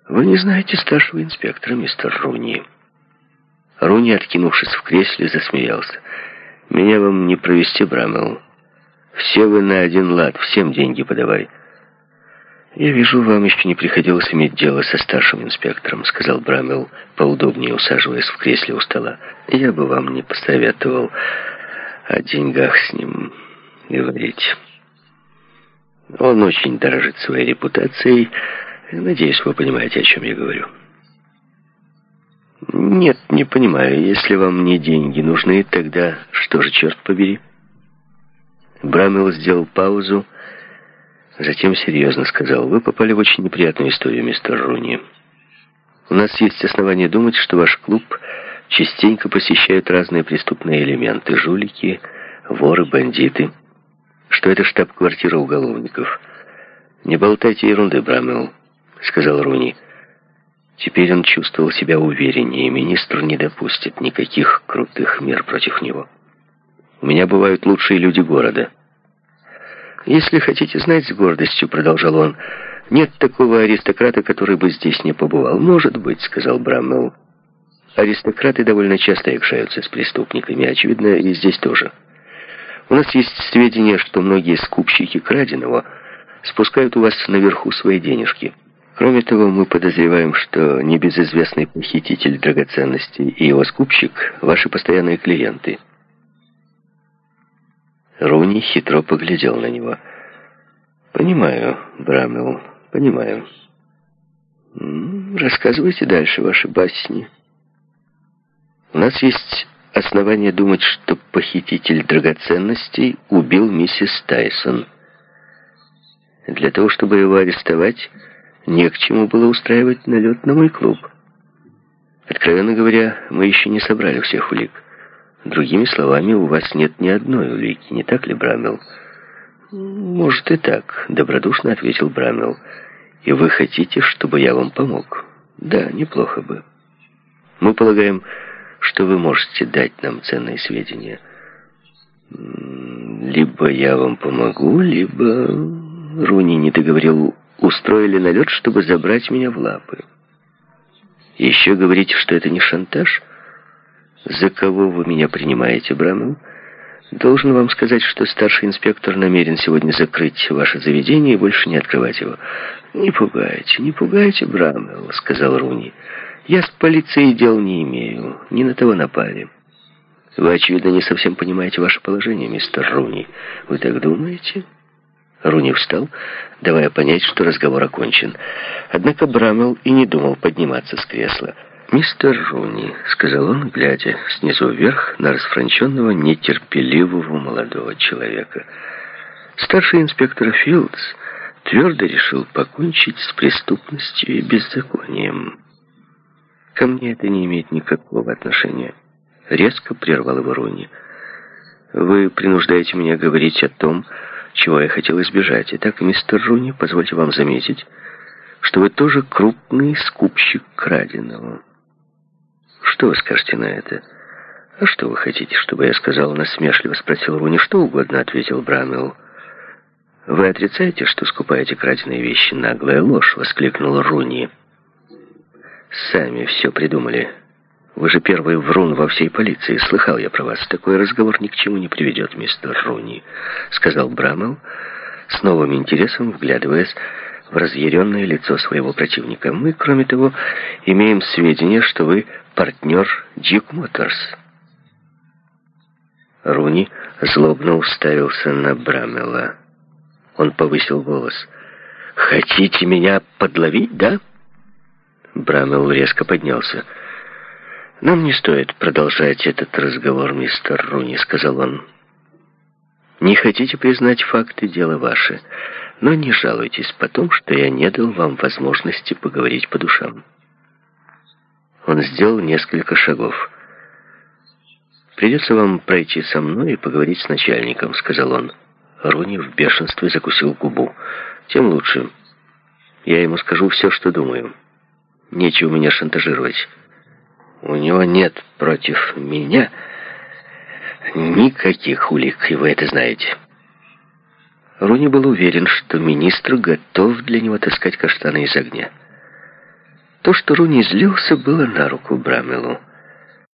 Вы не знаете старшего инспектора, мистер Руни. Руни, откинувшись в кресле, засмеялся. Меня вам не провести, Брамелл. Все вы на один лад, всем деньги подавай. Я вижу, вам еще не приходилось иметь дело со старшим инспектором, сказал Брамелл, поудобнее усаживаясь в кресле у стола. Я бы вам не посоветовал о деньгах с ним говорить. Он очень дорожит своей репутацией. Надеюсь, вы понимаете, о чем я говорю. Нет, не понимаю. Если вам не деньги нужны, тогда что же, черт побери? Брамелл сделал паузу, затем серьезно сказал: вы попали в очень неприятную историю, мистер Руни. У нас есть основания думать, что ваш клуб частенько посещают разные преступные элементы, жулики, воры, бандиты, что это штаб-квартира уголовников. Не болтайте ерунды, Брамелл, сказал Руни. Теперь он чувствовал себя увереннее, министр не допустит никаких крутых мер против него. У меня бывают лучшие люди города. Если хотите знать, с гордостью продолжал он, нет такого аристократа, который бы здесь не побывал. Может быть, сказал Брамелл. Аристократы довольно часто якшаются с преступниками, очевидно, и здесь тоже. У нас есть сведения, что многие скупщики краденого спускают у вас наверху свои денежки. Кроме того, мы подозреваем, что небезызвестный похититель драгоценностей и его скупщик — ваши постоянные клиенты. Руни хитро поглядел на него. «Понимаю, Брамелл, понимаю. Рассказывайте дальше ваши басни. У нас есть основания думать, что похититель драгоценностей убил миссис Тайсон. Для того, чтобы его арестовать, не к чему было устраивать налет на мой клуб. Откровенно говоря, мы еще не собрали всех улик. Другими словами, у вас нет ни одной улики, не так ли, Брамелл?» «Может и так», — добродушно ответил Брамелл. «И вы хотите, чтобы я вам помог?» «Да, неплохо бы. Мы полагаем, что вы можете дать нам ценные сведения. Либо я вам помогу, либо...» Руни не договорил. «Устроили налет, чтобы забрать меня в лапы. Еще говорите, что это не шантаж? За кого вы меня принимаете, Брамелл? Должен вам сказать, что старший инспектор намерен сегодня закрыть ваше заведение и больше не открывать его». Не пугайте, Брамелл», — сказал Руни. «Я с полицией дел не имею, не на того напали. Вы, очевидно, не совсем понимаете ваше положение, мистер Руни. Вы так думаете?» Руни встал, давая понять, что разговор окончен. Однако Брамелл и не думал подниматься с кресла. «Мистер Руни», — сказал он, глядя снизу вверх на расфранченного, нетерпеливого молодого человека, «старший инспектор Филдс твердо решил покончить с преступностью и беззаконием. Ко мне это не имеет никакого отношения». Резко прервал его Руни. «Вы принуждаете меня говорить о том, чего я хотел избежать. Итак, мистер Руни, позвольте вам заметить, что вы тоже крупный скупщик краденого. Что вы скажете на это?» «А что вы хотите, чтобы я сказал?» — насмешливо спросил Руни. «Что угодно», — ответил Брамелл. «Вы отрицаете, что скупаете краденые вещи?» «Наглая ложь!» — воскликнул Руни. «Сами все придумали. Вы же первый врун во всей полиции. Слыхал я про вас. Такой разговор ни к чему не приведет, мистер Руни», — сказал Брамелл, с новым интересом вглядываясь в разъяренное лицо своего противника. «Мы, кроме того, имеем сведения, что вы партнер Дьюк Моторс». Руни злобно уставился на Брамелла. Он повысил голос. «Хотите меня подловить, да?» Брамелл резко поднялся. «Нам не стоит продолжать этот разговор, мистер Руни», — сказал он. «Не хотите признать факты, дело ваше, но не жалуйтесь потом, что я не дал вам возможности поговорить по душам». Он сделал несколько шагов. «Придется вам пройти со мной и поговорить с начальником», — сказал он. Руни в бешенстве закусил губу. «Тем лучше. Я ему скажу все, что думаю. Нечего меня шантажировать. У него нет против меня никаких улик, и вы это знаете». Руни был уверен, что министр готов для него таскать каштаны из огня. То, что Руни злился, было на руку Брамелу.